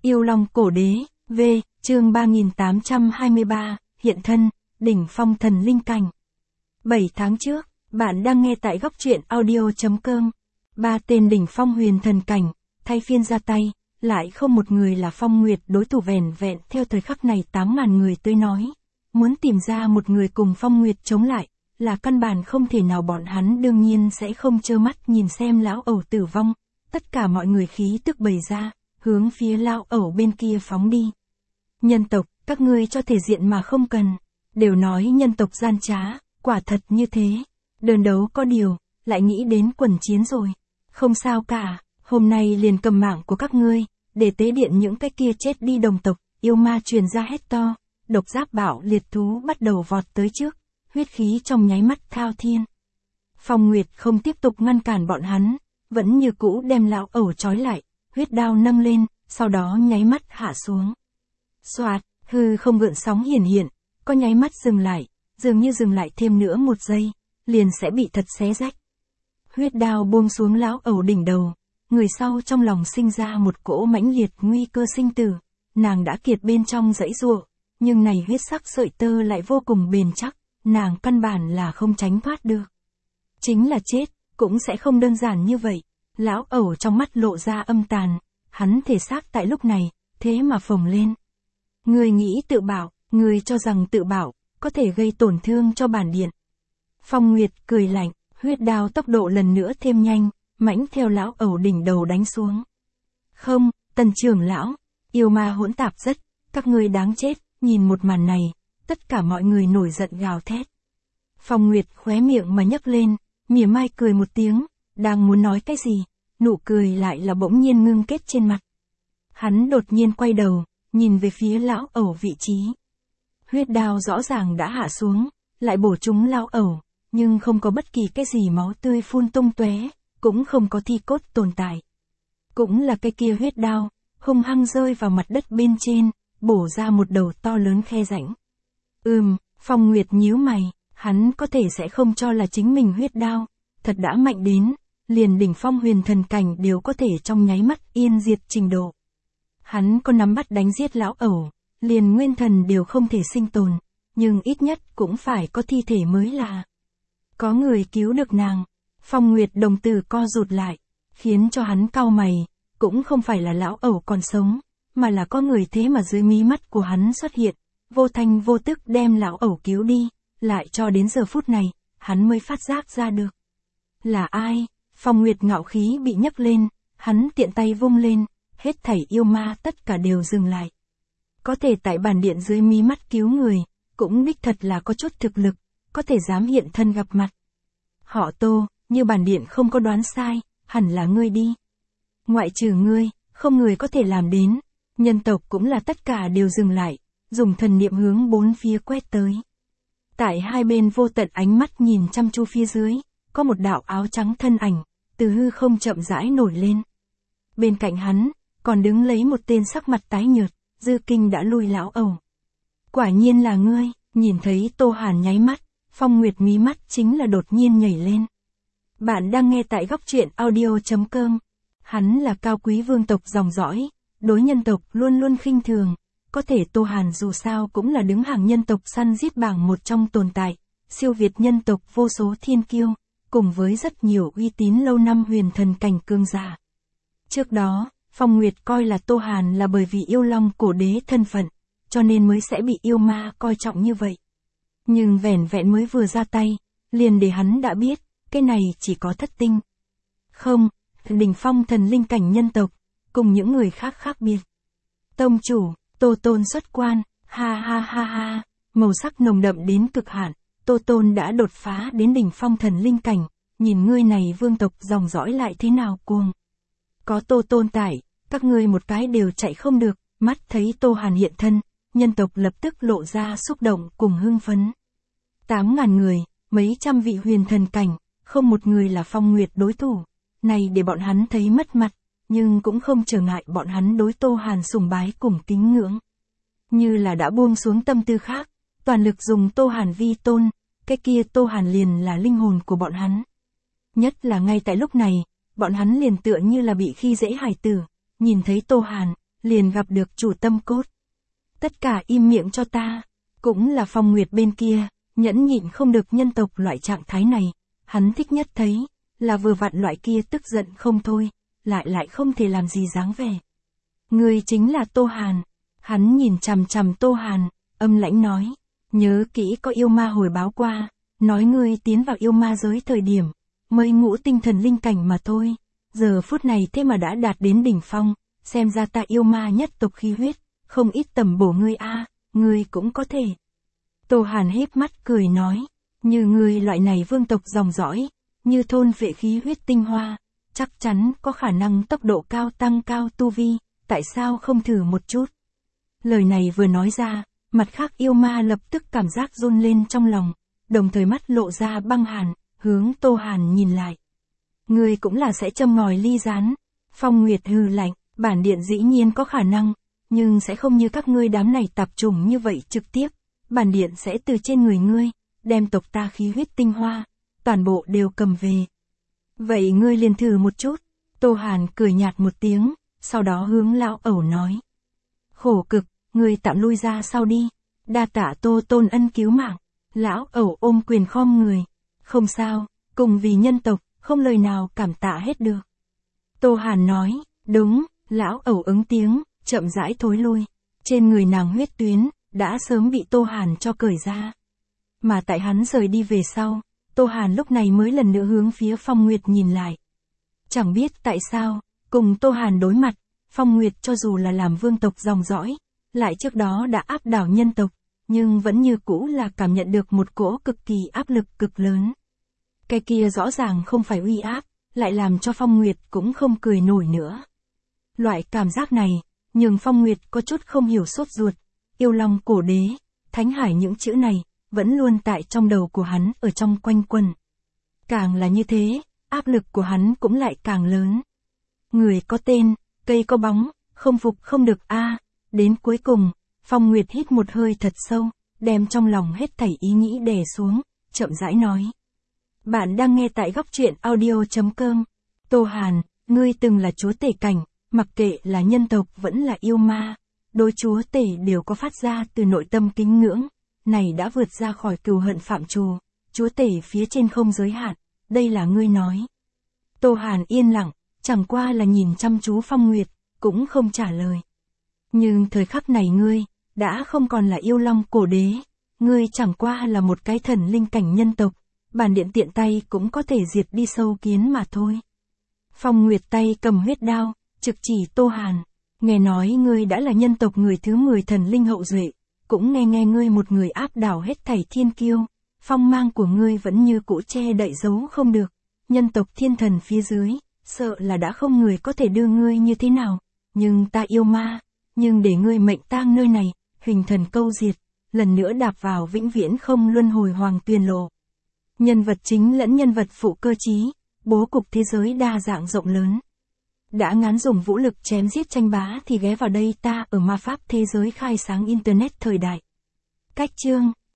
Yêu Long Cổ Đế, V, chương 3823, hiện thân, đỉnh phong thần linh cảnh. 7 tháng trước, bạn đang nghe tại góc truyện audio.com. Ba tên đỉnh phong huyền thần cảnh, thay phiên ra tay, lại không một người là Phong Nguyệt đối thủ vẻn vẹn theo thời khắc này 8.000 người tới nói. Muốn tìm ra một người cùng Phong Nguyệt chống lại, là căn bản không thể nào, bọn hắn đương nhiên sẽ không trơ mắt nhìn xem lão ẩu tử vong. Tất cả mọi người khí tức bày ra, hướng phía lão ẩu bên kia phóng đi. Nhân tộc, các ngươi cho thể diện mà không cần. Đều nói nhân tộc gian trá, quả thật như thế. Đơn đấu có điều, lại nghĩ đến quần chiến rồi. Không sao cả, hôm nay liền cầm mạng của các ngươi, để tế điện những cái kia chết đi đồng tộc. Yêu ma truyền ra hét to, độc giáp bạo liệt thú bắt đầu vọt tới trước, huyết khí trong nháy mắt thao thiên. Phong Nguyệt không tiếp tục ngăn cản bọn hắn, vẫn như cũ đem lão ẩu trói lại, huyết đao nâng lên, sau đó nháy mắt hạ xuống. Xoạt, hư không gợn sóng hiển hiện, có nháy mắt dừng lại, dường như dừng lại thêm nữa một giây, liền sẽ bị thật xé rách. Huyết đao buông xuống lão ẩu đỉnh đầu, người sau trong lòng sinh ra một cỗ mãnh liệt nguy cơ sinh tử, nàng đã kiệt bên trong dãy giụa, nhưng này huyết sắc sợi tơ lại vô cùng bền chắc, nàng căn bản là không tránh thoát được. Chính là chết, cũng sẽ không đơn giản như vậy. Lão ẩu trong mắt lộ ra âm tàn, hắn thể xác tại lúc này, thế mà phồng lên. Người nghĩ tự bảo, người cho rằng tự bảo, có thể gây tổn thương cho bản điện. Phong Nguyệt cười lạnh, huyết đao tốc độ lần nữa thêm nhanh, mãnh theo lão ẩu đỉnh đầu đánh xuống. Không, Tần trưởng lão, yêu ma hỗn tạp rất, các ngươi đáng chết, nhìn một màn này, tất cả mọi người nổi giận gào thét. Phong Nguyệt khóe miệng mà nhấc lên, mỉa mai cười một tiếng, đang muốn nói cái gì, nụ cười lại là bỗng nhiên ngưng kết trên mặt. Hắn đột nhiên quay đầu, nhìn về phía lão ẩu vị trí. Huyết đao rõ ràng đã hạ xuống, lại bổ trúng lão ẩu, nhưng không có bất kỳ cái gì máu tươi phun tung tóe, cũng không có thi cốt tồn tại. Cũng là cái kia huyết đao, hung hăng rơi vào mặt đất bên trên, bổ ra một đầu to lớn khe rãnh. Phong Nguyệt nhíu mày, hắn có thể sẽ không cho là chính mình huyết đao, thật đã mạnh đến, liền đỉnh phong huyền thần cảnh đều có thể trong nháy mắt yên diệt trình độ. Hắn có nắm bắt đánh giết lão ẩu, liền nguyên thần đều không thể sinh tồn, nhưng ít nhất cũng phải có thi thể mới là. Có người cứu được nàng. Phong Nguyệt đồng tử co rụt lại, khiến cho hắn cau mày, cũng không phải là lão ẩu còn sống, mà là có người thế mà dưới mí mắt của hắn xuất hiện, vô thanh vô tức đem lão ẩu cứu đi, lại cho đến giờ phút này, hắn mới phát giác ra được. Là ai? Phong Nguyệt ngạo khí bị nhấc lên, hắn tiện tay vung lên, hết thảy yêu ma tất cả đều dừng lại. Có thể tại bản điện dưới mí mắt cứu người, cũng đích thật là có chút thực lực, có thể dám hiện thân gặp mặt. Họ Tô, như bản điện không có đoán sai, hẳn là ngươi đi. Ngoại trừ ngươi, không người có thể làm đến. Nhân tộc cũng là tất cả đều dừng lại, dùng thần niệm hướng bốn phía quét tới. Tại hai bên vô tận ánh mắt nhìn chăm chú phía dưới, có một đạo áo trắng thân ảnh, từ hư không chậm rãi nổi lên. Bên cạnh hắn, còn đứng lấy một tên sắc mặt tái nhợt, dư kinh đã lui lão ẩu. Quả nhiên là ngươi, nhìn thấy Tô Hàn nháy mắt, Phong Nguyệt mí mắt chính là đột nhiên nhảy lên. Bạn đang nghe tại góc truyện audio.com. Hắn là cao quý vương tộc dòng dõi, đối nhân tộc luôn luôn khinh thường. Có thể Tô Hàn dù sao cũng là đứng hàng nhân tộc săn giết bảng một trong tồn tại, siêu việt nhân tộc vô số thiên kiêu, cùng với rất nhiều uy tín lâu năm huyền thần cảnh cường giả. Trước đó, Phong Nguyệt coi là Tô Hàn là bởi vì yêu long cổ đế thân phận, cho nên mới sẽ bị yêu ma coi trọng như vậy. Nhưng vẻn vẹn mới vừa ra tay, liền để hắn đã biết, cái này chỉ có thất tinh. Không, đỉnh phong thần linh cảnh nhân tộc, cùng những người khác khác biệt. Tông chủ, Tô Tôn xuất quan, ha ha ha ha, màu sắc nồng đậm đến cực hạn, Tô Tôn đã đột phá đến đỉnh phong thần linh cảnh, nhìn ngươi này vương tộc dòng dõi lại thế nào cuồng. Có Tô Tôn tại, các ngươi một cái đều chạy không được, mắt thấy Tô Hàn hiện thân, nhân tộc lập tức lộ ra xúc động cùng hưng phấn. 8.000 người, mấy trăm vị huyền thần cảnh, không một người là Phong Nguyệt đối thủ, này để bọn hắn thấy mất mặt, nhưng cũng không trở ngại bọn hắn đối Tô Hàn sùng bái cùng kính ngưỡng. Như là đã buông xuống tâm tư khác, toàn lực dùng Tô Hàn vi tôn, cái kia Tô Hàn liền là linh hồn của bọn hắn. Nhất là ngay tại lúc này, bọn hắn liền tựa như là bị khi dễ hài tử, nhìn thấy Tô Hàn, liền gặp được chủ tâm cốt. Tất cả im miệng cho ta. Cũng là Phong Nguyệt bên kia, nhẫn nhịn không được nhân tộc loại trạng thái này. Hắn thích nhất thấy, là vừa vặn loại kia tức giận không thôi, lại không thể làm gì dáng vẻ. Ngươi chính là Tô Hàn. Hắn nhìn chằm chằm Tô Hàn, âm lãnh nói. Nhớ kỹ có yêu ma hồi báo qua, nói ngươi tiến vào yêu ma giới thời điểm, mới ngũ tinh thần linh cảnh mà thôi. Giờ phút này thế mà đã đạt đến đỉnh phong, xem ra ta yêu ma nhất tộc khí huyết, không ít tầm bổ ngươi ngươi cũng có thể. Tô Hàn híp mắt cười nói, như ngươi loại này vương tộc dòng dõi, như thôn vệ khí huyết tinh hoa, chắc chắn có khả năng tốc độ cao tăng cao tu vi, tại sao không thử một chút. Lời này vừa nói ra, mặt khác yêu ma lập tức cảm giác run lên trong lòng, đồng thời mắt lộ ra băng hàn, hướng Tô Hàn nhìn lại. Ngươi cũng là sẽ châm ngòi ly rán. Phong Nguyệt hừ lạnh, bản điện dĩ nhiên có khả năng, nhưng sẽ không như các ngươi đám này tạp chủng như vậy trực tiếp. Bản điện sẽ từ trên người ngươi, đem tộc ta khí huyết tinh hoa, toàn bộ đều cầm về. Vậy ngươi liền thử một chút. Tô Hàn cười nhạt một tiếng, sau đó hướng lão ẩu nói. Khổ cực, ngươi tạm lui ra sau đi. Đa tạ Tô Tôn ân cứu mạng. Lão ẩu ôm quyền khom người. Không sao, cùng vì nhân tộc, không lời nào cảm tạ hết được. Tô Hàn nói, đúng, lão ẩu ứng tiếng, chậm rãi thối lui. Trên người nàng huyết tuyến, đã sớm bị Tô Hàn cho cởi ra. Mà tại hắn rời đi về sau, Tô Hàn lúc này mới lần nữa hướng phía Phong Nguyệt nhìn lại. Chẳng biết tại sao, cùng Tô Hàn đối mặt, Phong Nguyệt cho dù là làm vương tộc dòng dõi, lại trước đó đã áp đảo nhân tộc, nhưng vẫn như cũ là cảm nhận được một cỗ cực kỳ áp lực cực lớn. Cái kia rõ ràng không phải uy áp, lại làm cho Phong Nguyệt cũng không cười nổi nữa. Loại cảm giác này, nhưng Phong Nguyệt có chút không hiểu sốt ruột, yêu long cổ đế, thánh hải những chữ này, vẫn luôn tại trong đầu của hắn ở trong quanh quẩn. Càng là như thế, áp lực của hắn cũng lại càng lớn. Người có tên, cây có bóng, không phục không được Đến cuối cùng, Phong Nguyệt hít một hơi thật sâu, đem trong lòng hết thảy ý nghĩ đè xuống, chậm rãi nói. Bạn đang nghe tại góc truyện audio.com. Tô Hàn, ngươi từng là chúa tể cảnh, mặc kệ là nhân tộc vẫn là yêu ma, đối chúa tể đều có phát ra từ nội tâm kính ngưỡng, này đã vượt ra khỏi cừu hận phạm trù, chúa tể phía trên không giới hạn, đây là ngươi nói. Tô Hàn yên lặng, chẳng qua là nhìn chăm chú Phong Nguyệt, cũng không trả lời. Nhưng thời khắc này ngươi, đã không còn là yêu long cổ đế, ngươi chẳng qua là một cái thần linh cảnh nhân tộc, bản điện tiện tay cũng có thể diệt đi sâu kiến mà thôi. Phong Nguyệt tay cầm huyết đao, trực chỉ Tô Hàn, nghe nói ngươi đã là nhân tộc người thứ 10 thần linh hậu duệ, cũng nghe ngươi một người áp đảo hết thảy thiên kiêu, phong mang của ngươi vẫn như cũ che đậy giấu không được, nhân tộc thiên thần phía dưới, sợ là đã không người có thể đưa ngươi như thế nào, nhưng ta yêu ma, nhưng để ngươi mệnh tang nơi này, hình thần câu diệt, lần nữa đạp vào vĩnh viễn không luân hồi hoàng tuyền lộ. Nhân vật chính lẫn nhân vật phụ cơ trí, bố cục thế giới đa dạng rộng lớn. Đã ngán dùng vũ lực chém giết tranh bá thì ghé vào đây ta ở ma pháp thế giới khai sáng internet thời đại. Cách chương